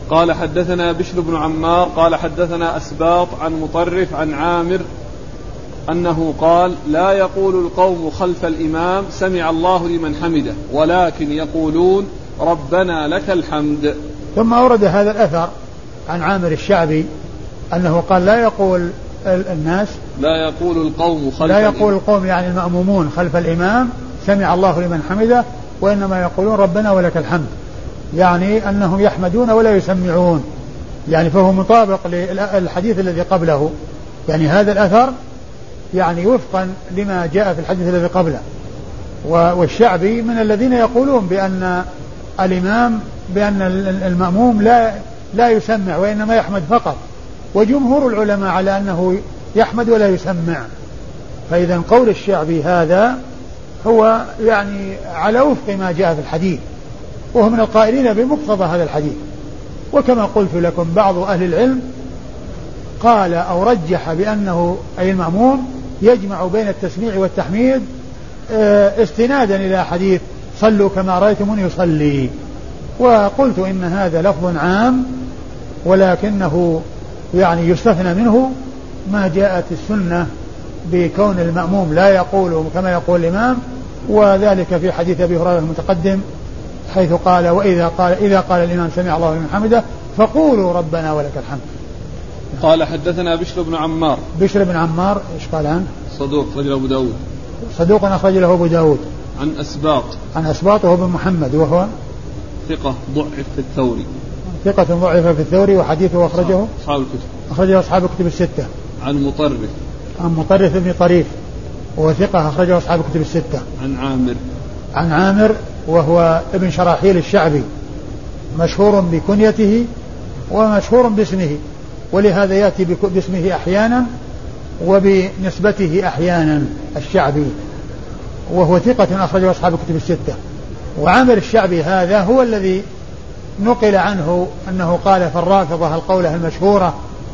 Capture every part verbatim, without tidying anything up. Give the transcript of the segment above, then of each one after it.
قال حدثنا بشر بن عمار قال حدثنا أسباط عن مطرف عن عامر أنه قال لا يقول القوم خلف الإمام سمع الله لمن حمده ولكن يقولون ربنا لك الحمد. ثم أورد هذا الأثر عن عامر الشعبي أنه قال لا يقول الناس لا يقول القوم خلف لا يقول القوم يعني المأمومون خلف الإمام سمع الله لمن حمده وإنما يقولون ربنا ولك الحمد، يعني أنهم يحمدون ولا يسمعون، يعني فهو مطابق للحديث الذي قبله، يعني هذا الأثر يعني وفقا لما جاء في الحديث الذي قبله. والشعبي من الذين يقولون بأن الإمام بأن المأموم لا لا يسمع وإنما يحمد فقط، وجمهور العلماء على أنه يحمد ولا يسمع. فإذا قول الشعبي هذا هو يعني على وفق ما جاء في الحديث، وهو من القائلين بمقتضى هذا الحديث. وكما قلت لكم بعض أهل العلم قال أو رجح بأنه أي المأموم يجمع بين التسميع والتحميد استنادا إلى حديث صلوا كما رأيتموني يصلي. وقلت إن هذا لفظ عام ولكنه يعني يستثنى منه ما جاءت السنة بكون المأموم لا يقول كما يقول الإمام، وذلك في حديث أبي هريرة المتقدم حيث قال وإذا قال إذا قال الإمام سمع الله لمن حمده فقولوا ربنا ولك الحمد. قال حدثنا بشر بن عمار. بشر بن عمار ايش قال عنه؟ صدوق أخرج له أبو داود. صدوق أخرج له أبو داود. عن أسباط. عن أسباط وهو بن محمد وهو ثقة ضعف في الثوري. ثقة ضعف في الثوري وحديثه أخرجه أصحاب الكتب. أخرجه أصحاب الكتب الستة. عن مطرف. عن مطرف بن طريف وهو ثقة أخرجه أصحاب الكتب الستة. عن عامر. عن عامر وهو ابن شراحيل الشعبي مشهور بكنيته ومشهور باسمه، ولهذا يأتي باسمه أحيانا وبنسبته أحيانا الشعبي، وهو ثقة أخرجه أصحاب الكتب الستة. وعامر الشعبي هذا هو الذي نقل عنه أنه قال في الرافضة القولة المشهورة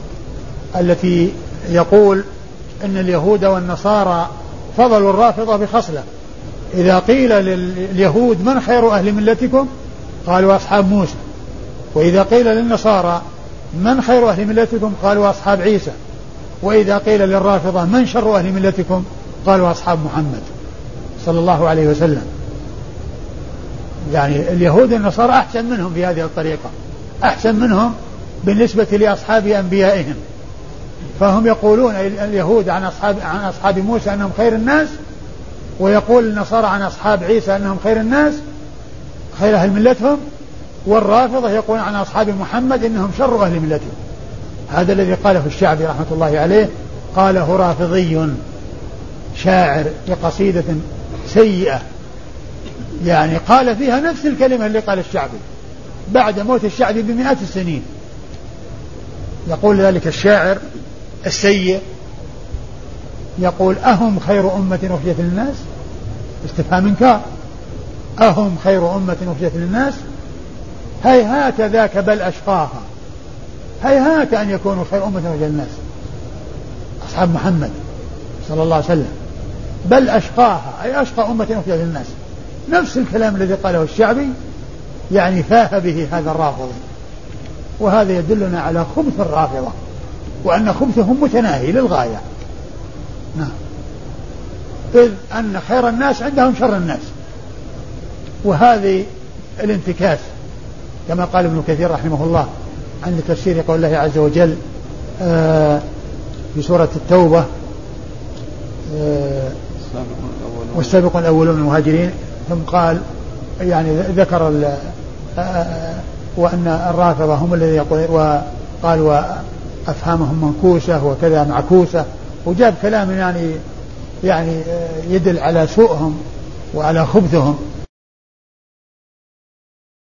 التي يقول إن اليهود والنصارى فضلوا الرافضة بخصلة، إذا قيل لليهود من خير أهل ملتكم قالوا أصحاب موسى، وإذا قيل للنصارى من خير أهل ملتكم قالوا أصحاب عيسى، وإذا قيل للرافضة من شر أهل ملتكم قالوا أصحاب محمد صلى الله عليه وسلم. يعني اليهود والنصارى أحسن منهم في هذه الطريقة، أحسن منهم بالنسبة لأصحاب أنبيائهم، فهم يقولون اليهود عن أصحاب, عن أصحاب موسى أنهم خير الناس، ويقول النصارى عن أصحاب عيسى أنهم خير الناس خير أهل ملتهم، والرافضة يقول عن أصحاب محمد إنهم شر أهل ملتهم. هذا الذي قاله الشعبي رحمة الله عليه، قاله رافضي شاعر بقصيدة سيئة، يعني قال فيها نفس الكلمة اللي قال الشعبي بعد موت الشعبي بمئات السنين. يقول ذلك الشاعر السيء يقول أهم خير أمة أخرجت للناس، استفهام إنكار، أهم خير أمة أخرجت للناس هيهات ذاك بل أشقاها، هيهات أن يكونوا خير أمة أخرجت للناس أصحاب محمد صلى الله عليه وسلم، بل أشقاها أي أشقى أمة أخرجت للناس. نفس الكلام الذي قاله الشعبي يعني فاه به هذا الرافض، وهذا يدلنا على خبث الرافضة وأن خبثهم متناهي للغاية. نعم. إذ أن خير الناس عندهم شر الناس، وهذه الانتكاس كما قال ابن كثير رحمه الله عند تفسير قول الله عز وجل آه في سورة التوبة آه والسابقون الأولون من المهاجرين، ثم قال يعني ذكر آه وأن الرافضة هم الذين يقول وقال وأفهامهم منكوسة وكذا معكوسة، وجاب كلام يعني يعني يدل على سوءهم وعلى خبثهم.